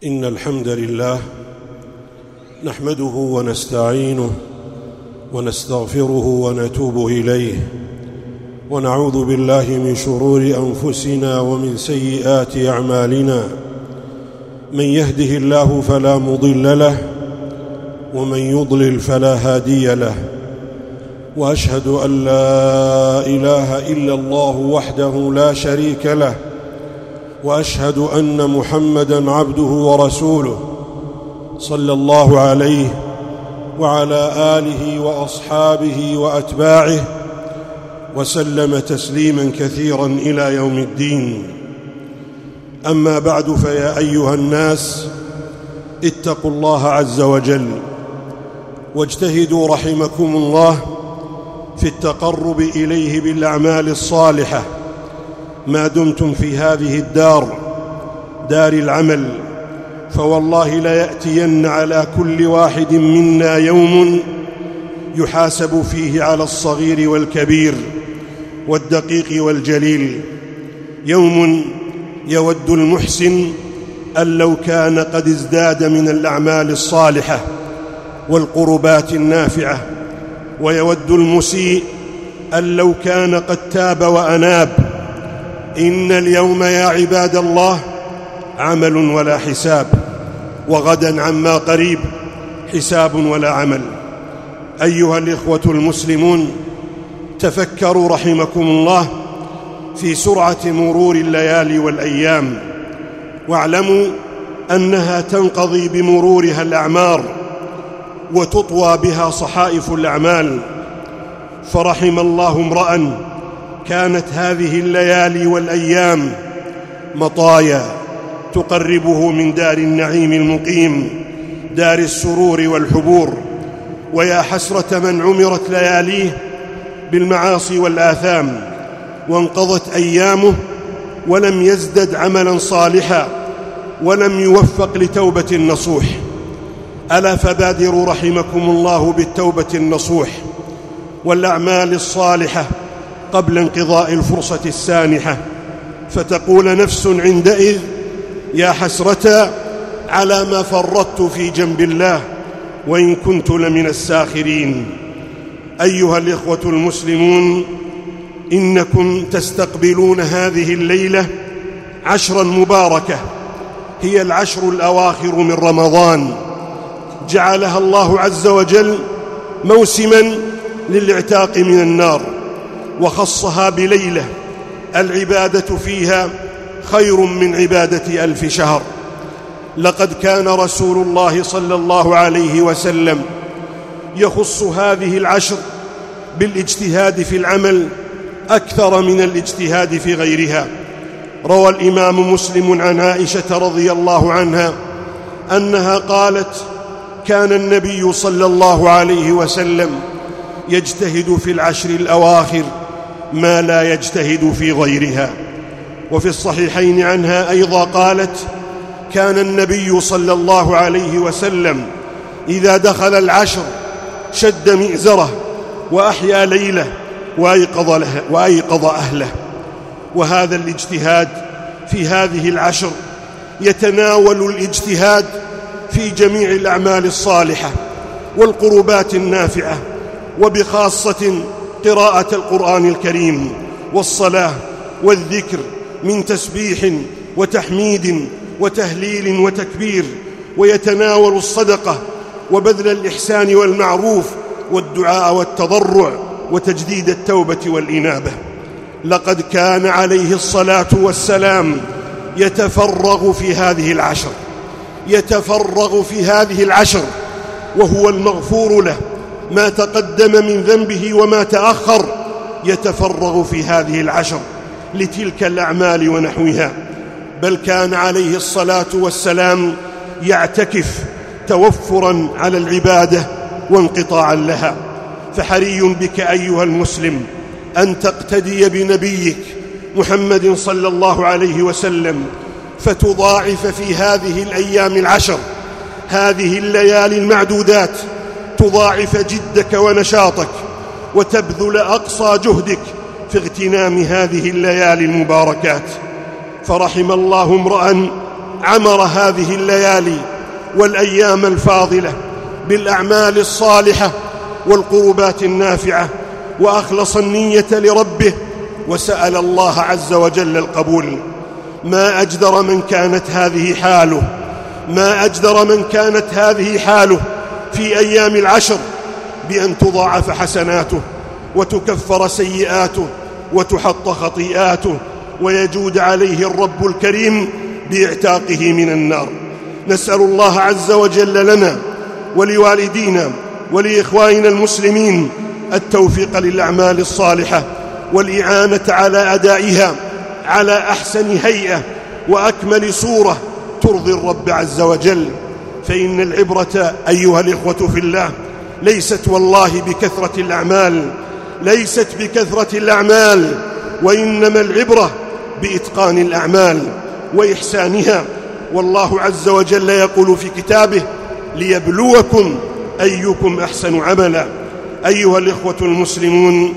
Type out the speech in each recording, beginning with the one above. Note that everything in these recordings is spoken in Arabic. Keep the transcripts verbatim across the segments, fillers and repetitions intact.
إن الحمد لله نحمده ونستعينه ونستغفره ونتوب إليه ونعوذ بالله من شرور أنفسنا ومن سيئات أعمالنا. من يهده الله فلا مضل له ومن يضلل فلا هادي له، وأشهد أن لا إله إلا الله وحده لا شريك له، وأشهد أن محمدًا عبده ورسوله صلى الله عليه وعلى آله وأصحابه وأتباعه وسلم تسليمًا كثيرًا إلى يوم الدين. أما بعد، فيا أيها الناس اتقوا الله عز وجل واجتهدوا رحمكم الله في التقرب إليه بالأعمال الصالحة ما دمتم في هذه الدار، دار العمل، فوالله ليأتين على كل واحد منا يوم يحاسب فيه على الصغير والكبير والدقيق والجليل، يوم يود المحسن أن لو كان قد ازداد من الأعمال الصالحة والقربات النافعة، ويود المسيء أن لو كان قد تاب وأناب. إن اليوم يا عباد الله عمل ولا حساب، وغدا عما قريب حساب ولا عمل. أيها الإخوة المسلمون، تفكروا رحمكم الله في سرعة مرور الليالي والأيام، واعلموا أنها تنقضي بمرورها الأعمار وتطوى بها صحائف الأعمال. فرحم الله امرأً كانت هذه الليالي والأيام مطايا تقربه من دار النعيم المقيم، دار السرور والحبور. ويا حسرة من عمرت لياليه بالمعاصي والآثام وانقضت أيامه ولم يزدد عملا صالحا ولم يوفق لتوبة نصوح. ألا فبادروا رحمكم الله بالتوبة النصوح والأعمال الصالحة قبل انقضاء الفرصة السانحة، فتقول نفس عندئذ: يا حسرة على ما فرطت في جنب الله وإن كنت لمن الساخرين. أيها الإخوة المسلمون، إنكم تستقبلون هذه الليلة عشرا مباركة، هي العشر الأواخر من رمضان، جعلها الله عز وجل موسما للاعتاق من النار، وخصها بليلة العبادة فيها خير من عبادة ألف شهر. لقد كان رسول الله صلى الله عليه وسلم يخص هذه العشر بالاجتهاد في العمل أكثر من الاجتهاد في غيرها. روى الإمام مسلم عن عائشة رضي الله عنها أنها قالت: كان النبي صلى الله عليه وسلم يجتهد في العشر الأواخر ما لا يجتهد في غيرها. وفي الصحيحين عنها أيضا قالت: كان النبي صلى الله عليه وسلم إذا دخل العشر شد مئزره وأحيا ليله وأيقظ, له وأيقظ أهله. وهذا الاجتهاد في هذه العشر يتناول الاجتهاد في جميع الأعمال الصالحة والقربات النافعة، وبخاصة قراءة القرآن الكريم والصلاة والذكر من تسبيح وتحميد وتهليل وتكبير، ويتناول الصدقة وبذل الإحسان والمعروف والدعاء والتضرع وتجديد التوبة والإنابة. لقد كان عليه الصلاة والسلام يتفرغ في هذه العشر يتفرغ في هذه العشر وهو المغفور له ما تقدم من ذنبه وما تأخر، يتفرغ في هذه العشر لتلك الأعمال ونحوها. بل كان عليه الصلاة والسلام يعتكف توفرا على العبادة وانقطاعا لها. فحري بك أيها المسلم أن تقتدي بنبيك محمد صلى الله عليه وسلم، فتضاعف في هذه الأيام العشر، هذه الليالي المعدودات، تضاعف جدك ونشاطك وتبذل أقصى جهدك في اغتنام هذه الليالي المباركات. فرحم الله امرأ عمر هذه الليالي والأيام الفاضلة بالأعمال الصالحة والقربات النافعة، وأخلص النية لربه وسأل الله عز وجل القبول. ما أجدر من كانت هذه حاله، ما أجدر من كانت هذه حاله في أيام العشر، بأن تضاعف حسناته وتكفر سيئاته وتحط خطيئاته، ويجود عليه الرب الكريم باعتاقه من النار. نسأل الله عز وجل لنا ولوالدينا ولإخواننا المسلمين التوفيق للأعمال الصالحة والإعانة على أدائها على أحسن هيئة وأكمل صورة ترضي الرب عز وجل. فإن العبرة أيها الإخوة في الله ليست والله بكثرة الأعمال، ليست بكثرة الأعمال، وإنما العبرة بإتقان الأعمال وإحسانها. والله عز وجل يقول في كتابه: ليبلوكم أيكم أحسن عملا. أيها الإخوة المسلمون،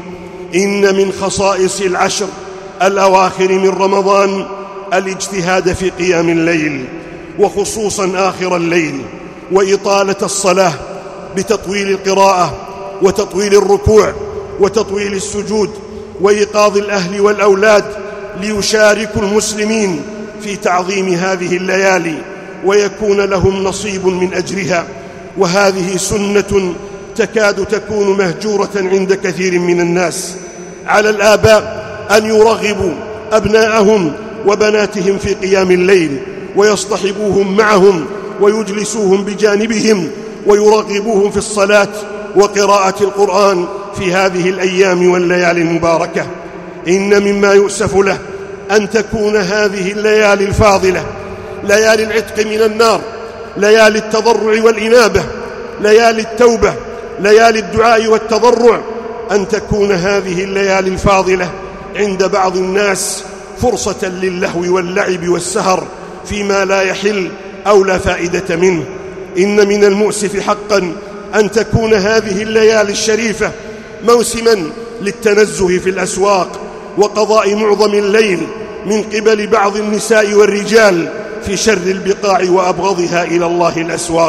إن من خصائص العشر الأواخر من رمضان الاجتهاد في قيام الليل، وخصوصا آخر الليل، وإطالة الصلاة بتطويل القراءة وتطويل الركوع وتطويل السجود، وإيقاظ الأهل والأولاد ليشاركوا المسلمين في تعظيم هذه الليالي ويكون لهم نصيب من أجرها. وهذه سنة تكاد تكون مهجورة عند كثير من الناس. على الآباء أن يرغبوا أبناءهم وبناتهم في قيام الليل، ويصطحبوهم معهم ويجلسوهم بجانبهم، ويرغبوهم في الصلاة وقراءة القرآن في هذه الأيام والليالي المباركة. إن مما يؤسف له أن تكون هذه الليالي الفاضلة ليالي العتق من النار، ليالي التضرع والإنابة، ليالي التوبة، ليالي الدعاء والتضرع، أن تكون هذه الليالي الفاضلة عند بعض الناس فرصة للهو واللعب والسهر فيما لا يحل أو لا فائدة منه. إن من المؤسف حقا أن تكون هذه الليالي الشريفة موسما للتنزه في الأسواق وقضاء معظم الليل من قبل بعض النساء والرجال في شر البقاع وأبغضها إلى الله الأسواق.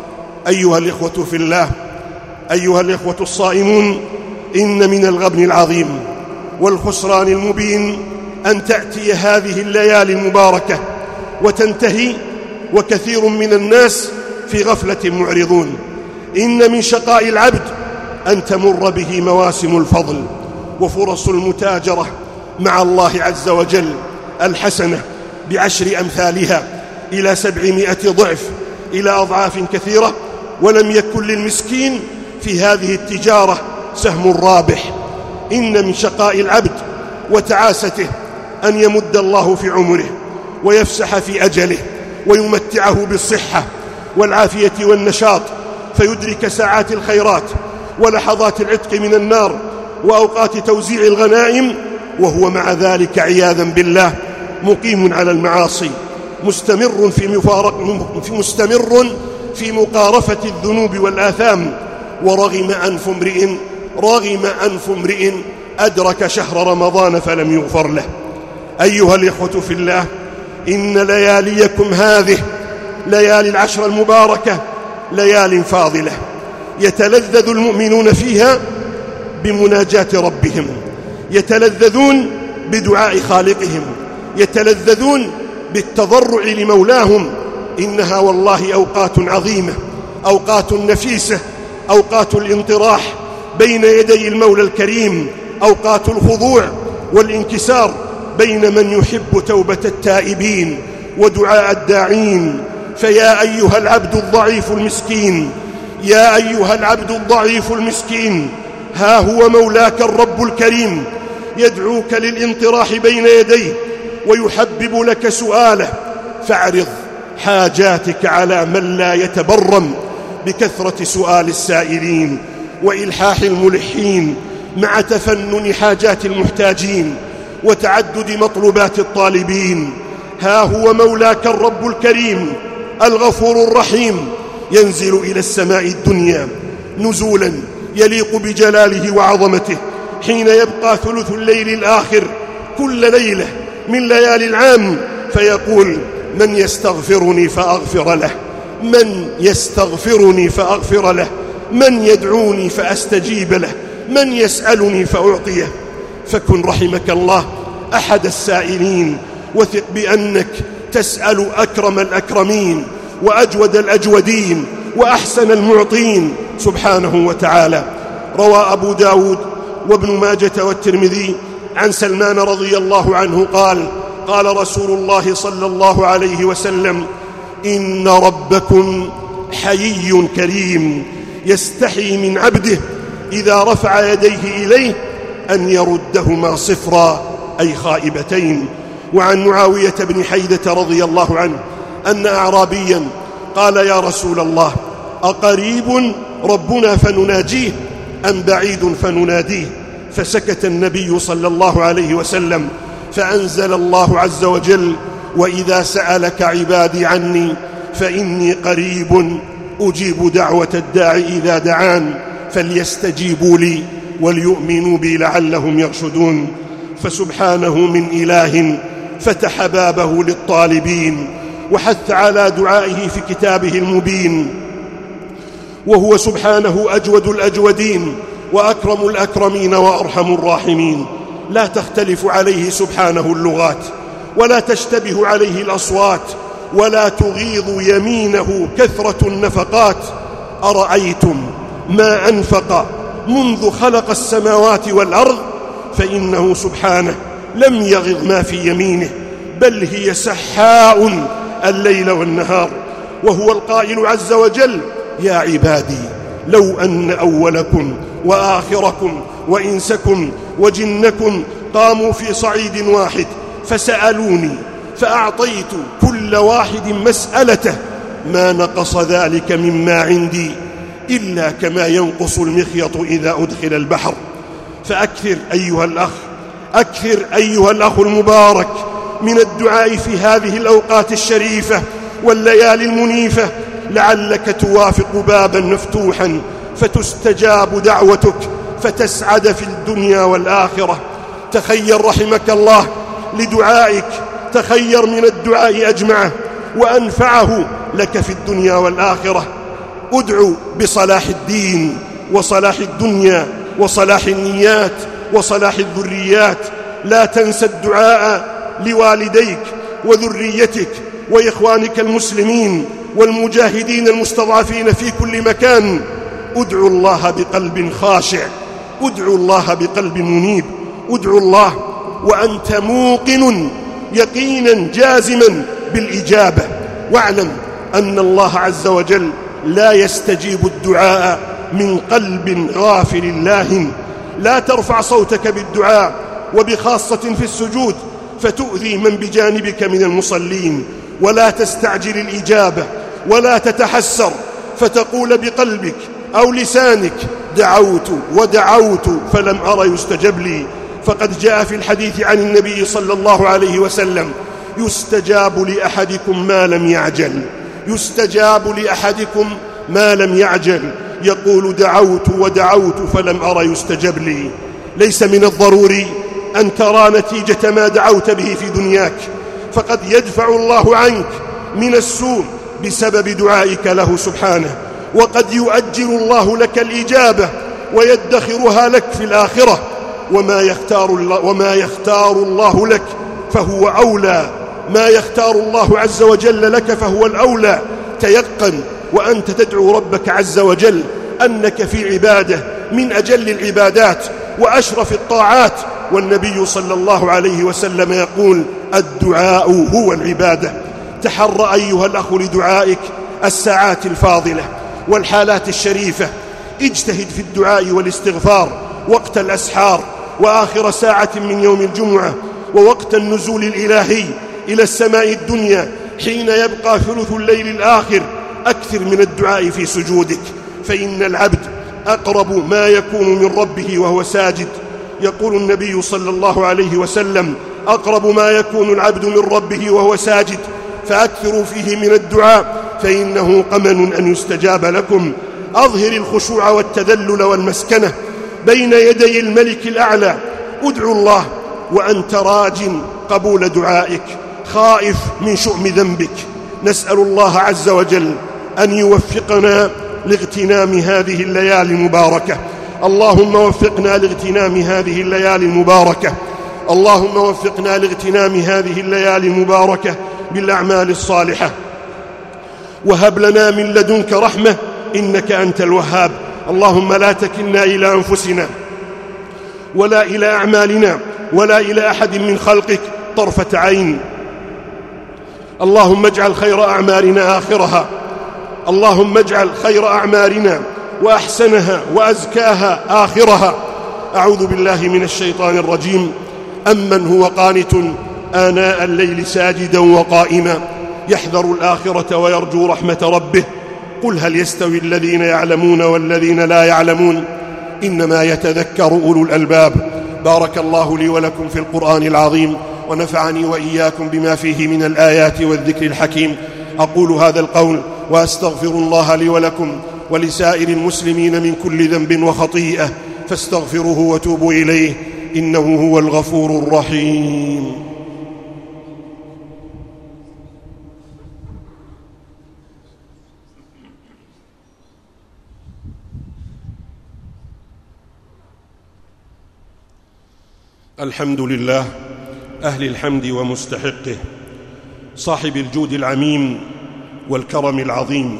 أيها الإخوة في الله، أيها الإخوة الصائمون، إن من الغبن العظيم والخسران المبين أن تأتي هذه الليالي المباركة وتنتهي وكثير من الناس في غفلة معرضون. إن من شقاء العبد أن تمر به مواسم الفضل وفرص المتاجرة مع الله عز وجل الحسنة بعشر أمثالها إلى سبعمائة ضعف إلى أضعاف كثيرة، ولم يكن للمسكين في هذه التجارة سهم رابح. إن من شقاء العبد وتعاسته أن يمد الله في عمره ويفسح في أجله ويمتعه بالصحة والعافية والنشاط، فيدرك ساعات الخيرات ولحظات العتق من النار وأوقات توزيع الغنائم، وهو مع ذلك عياذا بالله مقيم على المعاصي، مستمر في, مفارق في مستمر في مقارفة الذنوب والآثام. ورغم أنف امرئ رغم أنف امرئ أدرك شهر رمضان فلم يغفر له. أيها الإخوة في الله، إن لياليكم هذه ليالي العشر المباركة ليال فاضلة يتلذذ المؤمنون فيها بمناجاة ربهم، يتلذذون بدعاء خالقهم، يتلذذون بالتضرع لمولاهم. إنها والله أوقات عظيمة، أوقات نفيسة، أوقات الانطراح بين يدي المولى الكريم، أوقات الخضوع والانكسار بين من يحب توبة التائبين ودعاء الداعين. فيا أيها العبد الضعيف المسكين، يا أيها العبد الضعيف المسكين، ها هو مولاك الرب الكريم يدعوك للانطراح بين يديه ويحبب لك سؤاله، فاعرض حاجاتك على من لا يتبرم بكثرة سؤال السائلين وإلحاح الملحين، مع تفنن حاجات المحتاجين وتعدد مطلوبات الطالبين. ها هو مولاك الرب الكريم الغفور الرحيم ينزل إلى السماء الدنيا نزولا يليق بجلاله وعظمته حين يبقى ثلث الليل الآخر كل ليلة من ليالي العام، فيقول: من يستغفرني فأغفر له، من يستغفرني فأغفر له، من يدعوني فأستجيب له، من يسألني فأعطيه. فكن رحمك الله أحد السائلين، وثق بأنك تسأل أكرم الأكرمين وأجود الأجودين وأحسن المعطين سبحانه وتعالى. روى أبو داود وابن ماجة والترمذي عن سلمان رضي الله عنه قال: قال رسول الله صلى الله عليه وسلم: إن ربكم حيي كريم يستحي من عبده إذا رفع يديه إليه أن يردهما صفرا أي خائبتين. وعن معاوية بن حيدة رضي الله عنه أن أعرابيا قال: يا رسول الله، أقريب ربنا فنناجيه أم بعيد فنناديه؟ فسكت النبي صلى الله عليه وسلم، فأنزل الله عز وجل: وإذا سألك عبادي عني فإني قريب أجيب دعوة الداعي إذا دعان فليستجيبوا لي وليؤمنوا بي لعلهم يرشدون. فسبحانه من إله فتح بابه للطالبين وحث على دعائه في كتابه المبين، وهو سبحانه أجود الأجودين وأكرم الأكرمين وأرحم الراحمين. لا تختلف عليه سبحانه اللغات، ولا تشتبه عليه الأصوات، ولا تغيض يمينه كثرة النفقات. أرأيتم ما أنفق منذ خلق السماوات والأرض فإنه سبحانه لم يغض ما في يمينه، بل هي سحاء الليل والنهار. وهو القائل عز وجل: يا عبادي لو أن أولكم وآخركم وإنسكم وجنكم قاموا في صعيد واحد فسألوني فأعطيت كل واحد مسألته ما نقص ذلك مما عندي إلا كما ينقص المخيط إذا أدخل البحر. فأكثر أيها الأخ، أكثر أيها الأخ المبارك من الدعاء في هذه الأوقات الشريفة والليالي المنيفة، لعلك توافق بابا مفتوحا فتستجاب دعوتك فتسعد في الدنيا والآخرة. تخير رحمك الله لدعائك، تخير من الدعاء أجمعه وأنفعه لك في الدنيا والآخرة. ادعو بصلاح الدين وصلاح الدنيا وصلاح النيات وصلاح الذريات. لا تنسى الدعاء لوالديك وذريتك وإخوانك المسلمين والمجاهدين المستضعفين في كل مكان. ادعو الله بقلب خاشع، ادعو الله بقلب منيب، ادعو الله وأنت موقن يقينا جازما بالإجابة. واعلم أن الله عز وجل لا يستجيب الدعاء من قلب غافل لاهٍ. لا ترفع صوتك بالدعاء وبخاصة في السجود فتؤذي من بجانبك من المصلين، ولا تستعجل الإجابة ولا تتحسر فتقول بقلبك أو لسانك: دعوت ودعوت فلم أر يستجب لي. فقد جاء في الحديث عن النبي صلى الله عليه وسلم: يستجاب لأحدكم ما لم يعجل، يستجاب لأحدكم ما لم يعجل. يقول: دعوت ودعوت فلم أر يستجب لي. ليس من الضروري أن ترى نتيجة ما دعوت به في دنياك، فقد يدفع الله عنك من السوء بسبب دعائك له سبحانه، وقد يؤجل الله لك الإجابة ويدخرها لك في الآخرة. وما يختار الله, وما يختار الله لك فهو أولى، ما يختار الله عز وجل لك فهو الأولى. تيقن وأنت تدعو ربك عز وجل أنك في عبادة من أجل العبادات وأشرف الطاعات، والنبي صلى الله عليه وسلم يقول: الدعاء هو العبادة. تحر أيها الأخ لدعائك الساعات الفاضلة والحالات الشريفة. اجتهد في الدعاء والاستغفار وقت الأسحار وآخر ساعة من يوم الجمعة ووقت النزول الإلهي إلى السماء الدنيا حين يبقى ثلث الليل الآخر. أكثر من الدعاء في سجودك، فإن العبد أقرب ما يكون من ربه وهو ساجد. يقول النبي صلى الله عليه وسلم: أقرب ما يكون العبد من ربه وهو ساجد، فأكثروا فيه من الدعاء فإنه قمن أن يستجاب لكم. أظهر الخشوع والتذلل والمسكنة بين يدي الملك الأعلى. ادعو الله وأنت راج قبول دعائك، خائف من شؤم ذنبك. نسأل الله عز وجل أن يوفقنا لاغتنام هذه الليالي المباركة. اللهم وفقنا لاغتنام هذه الليالي المباركة. اللهم وفقنا لاغتنام هذه الليالي المباركة بالأعمال الصالحة، وهب لنا من لدنك رحمة إنك أنت الوهاب. اللهم لا تكلنا إلى أنفسنا ولا إلى أعمالنا ولا إلى أحد من خلقك طرفة عين. اللهم اجعل خير أعمالنا آخرها. اللهم اجعل خير أعمالنا وأحسنها وأزكاها آخرها. أعوذ بالله من الشيطان الرجيم. أمن هو قانت آناء الليل ساجدا وقائما يحذر الآخرة ويرجو رحمة ربه قل هل يستوي الذين يعلمون والذين لا يعلمون إنما يتذكر أولو الألباب. بارك الله لي ولكم في القرآن العظيم، ونفعني وإياكم بما فيه من الآيات والذكر الحكيم. أقول هذا القول وأستغفر الله لي ولكم ولسائر المسلمين من كل ذنب وخطيئة، فاستغفروه وتوبوا إليه إنه هو الغفور الرحيم. الحمد لله أهل الحمد ومستحقه، صاحب الجود العميم والكرم العظيم.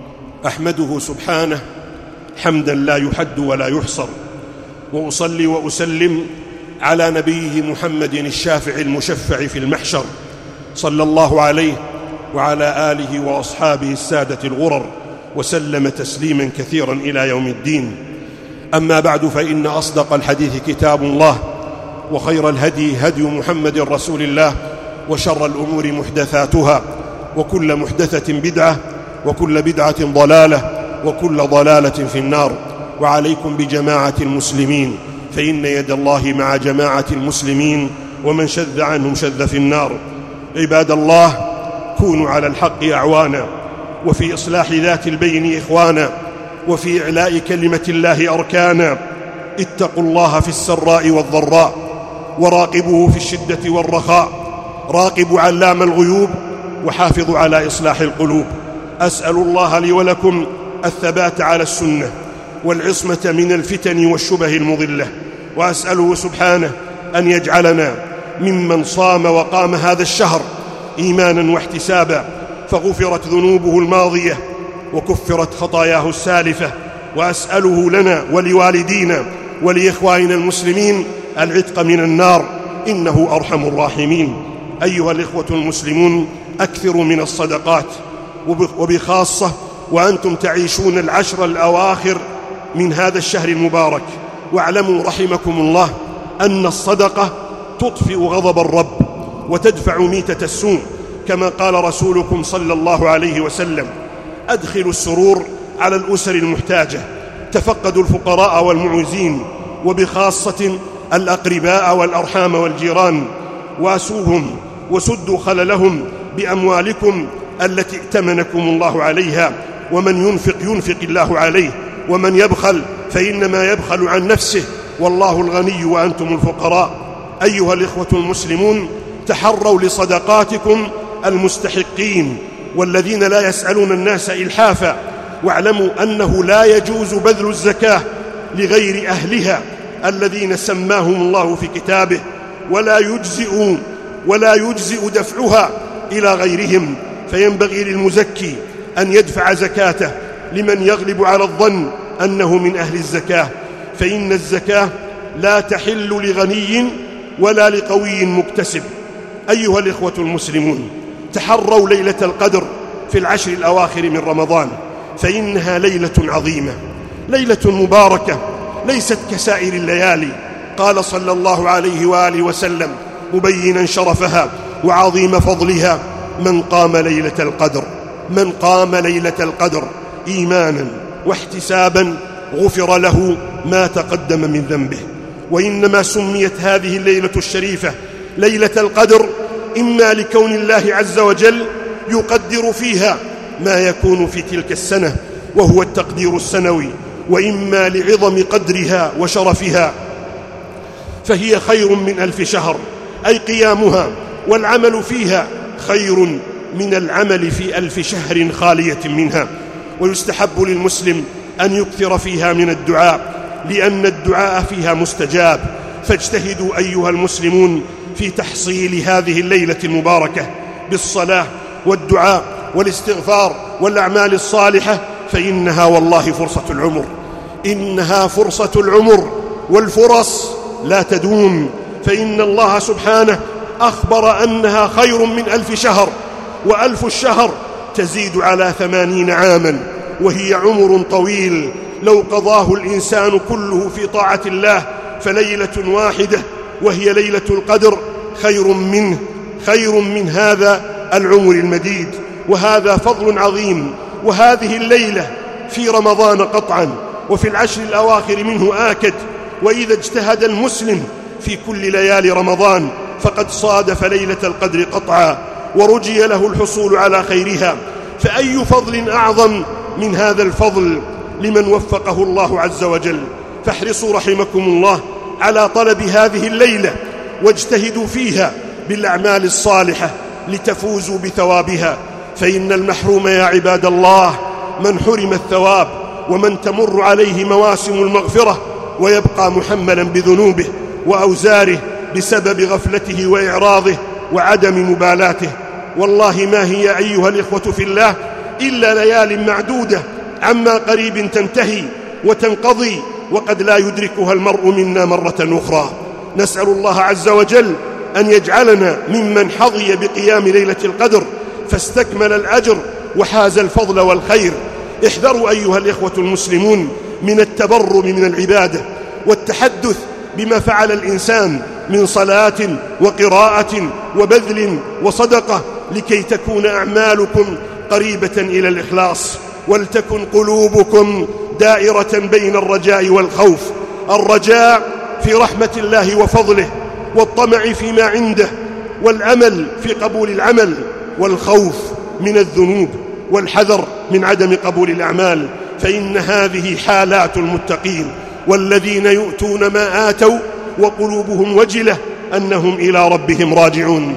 أحمده سبحانه حمدا لا يحد ولا يحصر، وأصلي وأسلم على نبيه محمد الشافع المشفع في المحشر، صلى الله عليه وعلى آله وأصحابه السادة الغرر، وسلم تسليما كثيرا إلى يوم الدين. أما بعد، فإن أصدق الحديث كتاب الله، وخير الهدي هدي محمد رسول الله، وشر الأمور محدثاتها، وكل محدثة بدعة، وكل بدعة ضلالة، وكل ضلالة في النار. وعليكم بجماعة المسلمين، فإن يد الله مع جماعة المسلمين، ومن شذ عنهم شذ في النار. عباد الله، كونوا على الحق أعوانا، وفي إصلاح ذات البين إخوانا، وفي إعلاء كلمة الله أركانا. اتقوا الله في السراء والضراء، وراقبوه في الشدة والرخاء. راقبوا علام الغيوب، وحافظوا على إصلاح القلوب. أسأل الله لي ولكم الثبات على السنة، والعصمة من الفتن والشبه المضلة، وأسأله سبحانه أن يجعلنا ممن صام وقام هذا الشهر إيمانا واحتسابا، فغفرت ذنوبه الماضية وكفرت خطاياه السالفة. وأسأله لنا ولوالدينا ولإخواننا المسلمين العتق من النار، إنه أرحم الراحمين. أيها الإخوة المسلمون، أكثروا من الصدقات، وبخاصة وأنتم تعيشون العشر الأواخر من هذا الشهر المبارك. واعلموا رحمكم الله أن الصدقة تطفئ غضب الرب وتدفع ميتة السوء، كما قال رسولكم صلى الله عليه وسلم: أدخلوا السرور على الأسر المحتاجة، تفقدوا الفقراء والمعوزين، وبخاصة الأقرباء والأرحام والجيران، واسوهم وسدوا خللهم بأموالكم التي ائتمنكم الله عليها. ومن ينفق ينفق الله عليه، ومن يبخل فإنما يبخل عن نفسه، والله الغني وأنتم الفقراء. أيها الإخوة المسلمون، تحروا لصدقاتكم المستحقين والذين لا يسألون الناس إلحافا. واعلموا أنه لا يجوز بذل الزكاة لغير أهلها الذين سماهم الله في كتابه، ولا يجزئ ولا يجزئ دفعها إلى غيرهم. فينبغي للمزكي أن يدفع زكاته لمن يغلب على الظن أنه من أهل الزكاة، فإن الزكاة لا تحل لغني ولا لقوي مكتسب. أيها الإخوة المسلمون، تحروا ليلة القدر في العشر الأواخر من رمضان، فإنها ليلة عظيمة، ليلة مباركة، ليست كسائر الليالي. قال صلى الله عليه وآله وسلم مبينا شرفها وعظيم فضلها: من قام ليلة القدر من قام ليلة القدر إيمانا واحتسابا غفر له ما تقدم من ذنبه. وإنما سميت هذه الليلة الشريفة ليلة القدر إما لكون الله عز وجل يقدر فيها ما يكون في تلك السنة، وهو التقدير السنوي، وإما لعظم قدرها وشرفها، فهي خير من ألف شهر، أي قيامها والعمل فيها خير من العمل في ألف شهر خالية منها. ويستحب للمسلم أن يكثر فيها من الدعاء، لأن الدعاء فيها مستجاب. فاجتهدوا أيها المسلمون في تحصيل هذه الليلة المباركة بالصلاة والدعاء والاستغفار والأعمال الصالحة، فإنها والله فرصة العمر، إنها فرصة العمر، والفرص لا تدوم. فإن الله سبحانه أخبر أنها خير من ألف شهر، وألف الشهر تزيد على ثمانين عاما، وهي عمر طويل لو قضاه الإنسان كله في طاعة الله، فليلة واحدة وهي ليلة القدر خير منه خير من هذا العمر المديد. وهذا فضل عظيم. وهذه الليلة في رمضان قطعا، وفي العشر الأواخر منه آكد. وإذا اجتهد المسلم في كل ليالي رمضان فقد صادف ليلة القدر قطعا، ورجي له الحصول على خيرها. فأي فضل أعظم من هذا الفضل لمن وفقه الله عز وجل. فاحرصوا رحمكم الله على طلب هذه الليلة، واجتهدوا فيها بالأعمال الصالحة لتفوزوا بثوابها. فإن المحروم يا عباد الله من حرم الثواب، ومن تمر عليه مواسم المغفرة ويبقى محملا بذنوبه وأوزاره بسبب غفلته وإعراضه وعدم مبالاته. والله ما هي أيها الإخوة في الله إلا ليال معدودة عما قريب تنتهي وتنقضي، وقد لا يدركها المرء منا مرة أخرى. نسأل الله عز وجل أن يجعلنا ممن حظي بقيام ليلة القدر فاستكمل الأجر وحاز الفضل والخير. احذروا أيها الإخوة المسلمون من التبرم من العبادة والتحدث بما فعل الإنسان من صلاة وقراءة وبذل وصدقة، لكي تكون أعمالكم قريبة إلى الإخلاص، ولتكن قلوبكم دائرة بين الرجاء والخوف. الرجاء في رحمة الله وفضله، والطمع فيما عنده، والأمل في قبول العمل، والخوف من الذنوب، والحذر من عدم قبول الأعمال. فإن هذه حالات المتقين، والذين يؤتون ما آتوا وقلوبهم وجلة أنهم إلى ربهم راجعون.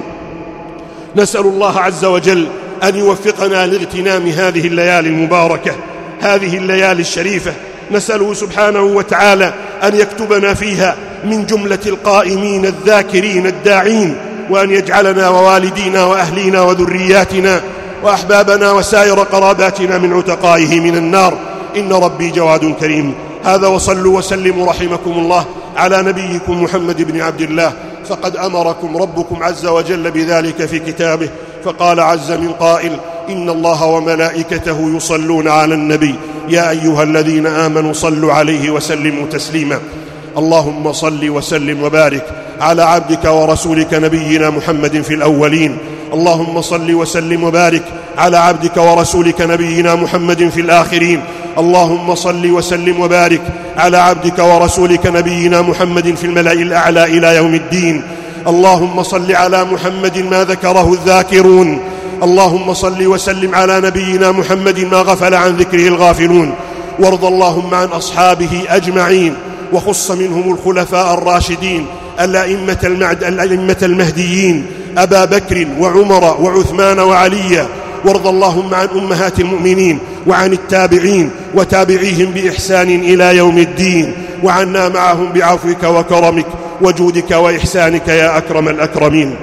نسأل الله عز وجل أن يوفقنا لاغتنام هذه الليالي المباركة، هذه الليالي الشريفة. نسأله سبحانه وتعالى أن يكتبنا فيها من جملة القائمين الذاكرين الداعين، وأن يجعلنا ووالدينا وأهلينا وذرياتنا وأحبابنا وسائر قراباتنا من عتقائه من النار. إن ربي جواد كريم. هذا، وصلوا وسلموا رحمكم الله على نبيكم محمد بن عبد الله، فقد أمركم ربكم عز وجل بذلك في كتابه، فقال عز من قائل: إن الله وملائكته يصلون على النبي يا أيها الذين آمنوا صلوا عليه وسلموا تسليما. اللهم صل وسلم وبارك على عبدك ورسولك نبينا محمد في الأولين. اللهم صل وسلم وبارك على عبدك ورسولك نبينا محمد في الآخرين. اللهم صل وسلم وبارك على عبدك ورسولك نبينا محمد في الملأ الأعلى إلى يوم الدين. اللهم صل على محمد ما ذكره الذاكرون. اللهم صل وسلم على نبينا محمد ما غفل عن ذكره الغافلون. وارض اللهم عن أصحابه أجمعين، وخص منهم الخلفاء الراشدين الأئمة المعد الأئمة المهديين أبا بكر وعمر وعثمان وعليا. وارض اللهم عن أمهات المؤمنين وعن التابعين وتابعيهم بإحسان إلى يوم الدين، وعنا معهم بعفوك وكرمك وجودك وإحسانك يا أكرم الأكرمين.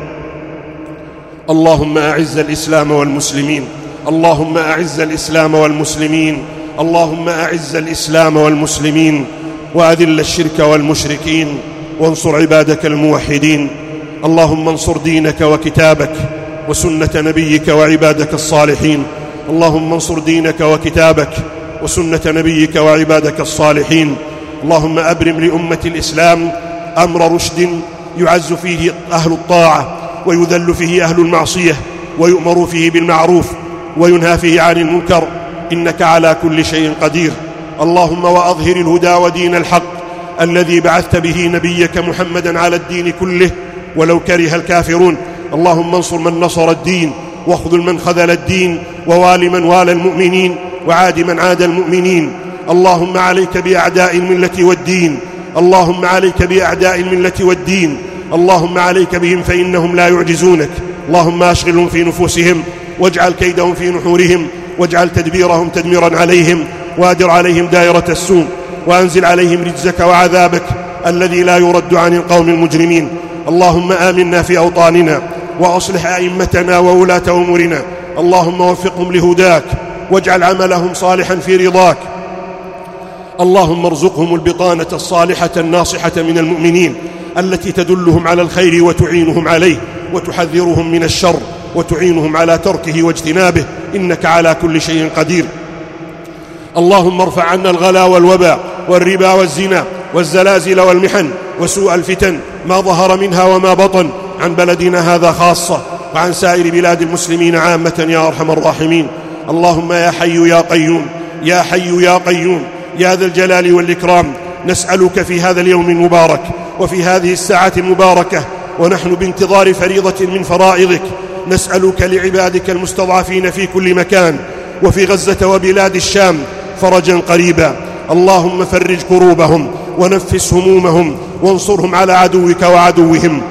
اللهم أعز الإسلام والمسلمين. اللهم أعز الإسلام والمسلمين. اللهم أعز الإسلام والمسلمين، وأذل الشرك والمشركين، وانصر عبادك الموحدين. اللهم انصر دينك وكتابك وسنة نبيك وعبادك الصالحين. اللهم انصر دينك وكتابك وسنة نبيك وعبادك الصالحين. اللهم أبرم لأمة الإسلام أمر رشد يعز فيه أهل الطاعة، ويذل فيه أهل المعصية، ويؤمر فيه بالمعروف وينهى فيه عن المنكر، إنك على كل شيء قدير. اللهم وأظهر الهدى ودين الحق الذي بعثت به نبيك محمدا على الدين كله ولو كره الكافرون. اللهم انصر من نصر الدين، واخذل من خذل الدين، ووال من والى المؤمنين، وعاد من عاد المؤمنين. اللهم عليك بأعداء الملة والدين. اللهم عليك بأعداء الملة والدين. اللهم عليك بهم فإنهم لا يعجزونك اللهم أشغلهم في نفوسهم واجعل كيدهم في نحورهم واجعل تدبيرهم تدميرا عليهم وأدر عليهم دائرة السوء وأنزل عليهم رجزك وعذابك الذي لا يرد عن القوم المجرمين. اللهم آمنا في أوطاننا وأصلح أئمتنا وولاة أمورنا، اللهم وفقهم لهداك واجعل عملهم صالحا في رضاك. اللهم ارزقهم البطانة الصالحة الناصحة من المؤمنين التي تدلهم على الخير وتعينهم عليه وتحذرهم من الشر وتعينهم على تركه واجتنابه، إنك على كل شيء قدير. اللهم ارفع عنا الغلا والوباء والربا والزنا والزلازل والمحن وسوء الفتن ما ظهر منها وما بطن عن بلدنا هذا خاصة وعن سائر بلاد المسلمين عامة يا أرحم الراحمين. اللهم يا حي يا قيوم يا حي يا قيوم يا ذا الجلال والإكرام، نسألك في هذا اليوم المبارك وفي هذه الساعة المباركة ونحن بانتظار فريضة من فرائضك، نسألك لعبادك المستضعفين في كل مكان وفي غزة وبلاد الشام فرجا قريبا. اللهم فرج كروبهم ونفس همومهم وانصرهم على عدوك وعدوهم.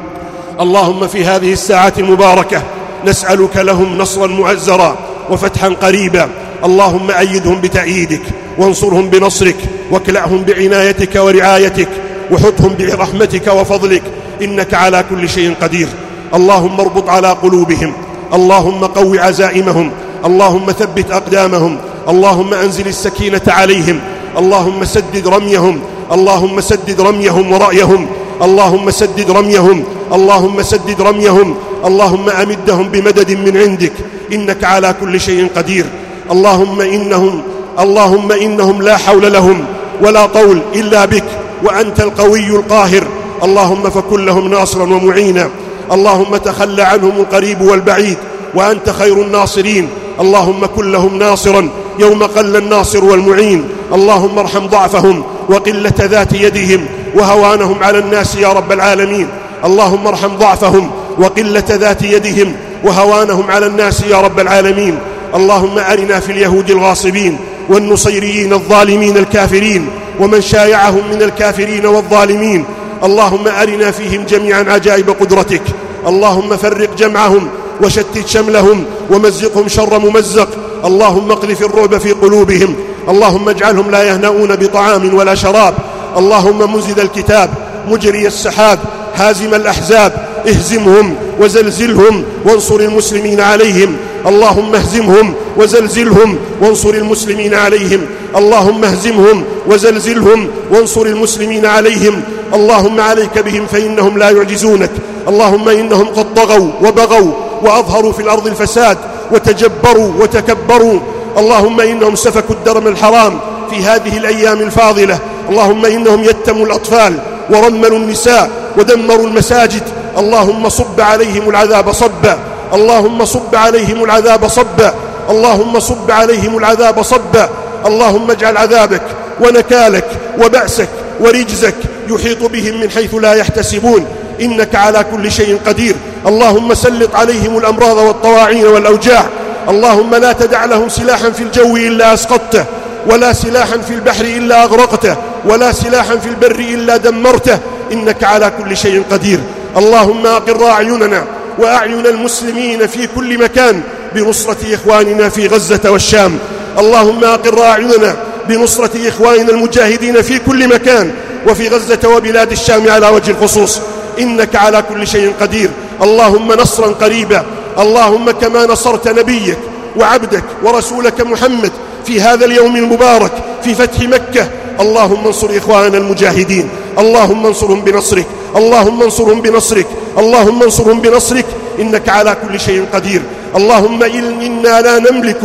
اللهم في هذه الساعة المباركة نسألك لهم نصرا مؤزرا وفتحا قريبا. اللهم أيدهم بتأييدك وانصرهم بنصرك واكلأهم بعنايتك ورعايتك وحطهم برحمتك وفضلك، إنك على كل شيء قدير. اللهم اربط على قلوبهم، اللهم قو عزائمهم، اللهم ثبت أقدامهم، اللهم أنزل السكينة عليهم، اللهم سدد رميهم، اللهم سدد رميهم ورأيهم، اللهم سدد رميهم، اللهم سدد رميهم، اللهم أمدهم بمدد من عندك، إنك على كل شيء قدير. اللهم إنهم اللهم إنهم لا حول لهم ولا طول إلا بك وأنت القوي القاهر. اللهم فكن لهم ناصرا ومعينا، اللهم تخلى عنهم القريب والبعيد وأنت خير الناصرين. اللهم كن لهم ناصرا يوم قل الناصر والمعين. اللهم ارحم ضعفهم وقلة ذات يدهم وهوانهم على الناس يا رب العالمين. اللهم ارحم ضعفهم وقلة ذات يدهم وهوانهم على الناس يا رب العالمين. اللهم أرنا في اليهود الغاصبين والنصيريين الظالمين الكافرين ومن شايعهم من الكافرين والظالمين، اللهم أرنا فيهم جميعا عجائب قدرتك. اللهم فرق جمعهم وشتت شملهم ومزقهم شر ممزق. اللهم اقذف الرعب في قلوبهم، اللهم اجعلهم لا يهنؤون بطعام ولا شراب. اللهم مزد الكتاب مجري السحاب هازم الأحزاب، اهزمهم وزلزلهم وانصر المسلمين عليهم. اللهم اهزمهم وزلزلهم وانصر المسلمين عليهم. اللهم اهزمهم وزلزلهم وانصر المسلمين عليهم. اللهم عليك بهم فإنهم لا يعجزونك. اللهم إنهم قد طغوا وبغوا وأظهروا في الأرض الفساد وتجبروا وتكبروا. اللهم إنهم سفكوا الدم الحرام في هذه الأيام الفاضلة. اللهم إنهم يتموا الأطفال ورملوا النساء ودمروا المساجد. اللهم صب عليهم العذاب صبا، اللهم صب عليهم العذاب صبا، اللهم صب عليهم العذاب صبا. اللهم اجعل عذابك ونكالك وبأسك ورجزك يحيط بهم من حيث لا يحتسبون، إنك على كل شيء قدير. اللهم سلط عليهم الأمراض والطواعين والأوجاع. اللهم لا تدع لهم سلاحا في الجو إلا أسقطته، ولا سلاحا في البحر إلا أغرقته، ولا سلاحا في البر إلا دمرته، إنك على كل شيء قدير. اللهم أقر أعيننا وأعين المسلمين في كل مكان بنصرة إخواننا في غزة والشام. اللهم أقر أعيننا بنصرة إخواننا المجاهدين في كل مكان وفي غزة وبلاد الشام على وجه الخصوص، إنك على كل شيء قدير. اللهم نصرا قريبا، اللهم كما نصرت نبيك وعبدك ورسولك محمد في هذا اليوم المبارك في فتح مكة، اللهم انصر إخواننا المجاهدين، اللهم انصرهم بنصرك، اللهم انصرهم بنصرك، اللهم انصرهم بنصرك، إنك على كل شيء قدير. اللهم إنا لا نملك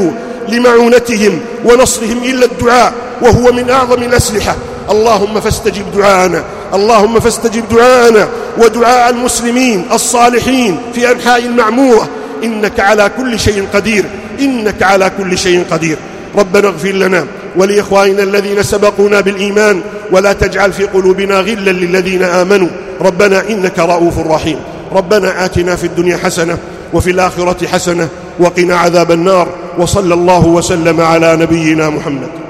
لمعونتهم ونصرهم إلا الدعاء، وهو من أعظم الأسلحة. اللهم فاستجب دعاءنا، اللهم فاستجب دعاءنا ودعاء المسلمين الصالحين في أنحاء المعمورة، إنك على كل شيء قدير، إنك على كل شيء قدير. ربنا اغفر لنا ولإخواننا الذين سبقونا بالإيمان، ولا تجعل في قلوبنا غلا للذين آمنوا، ربنا إنك رؤوف رحيم. ربنا آتنا في الدنيا حسنة وفي الآخرة حسنة وقنا عذاب النار، وصلى الله وسلم على نبينا محمد.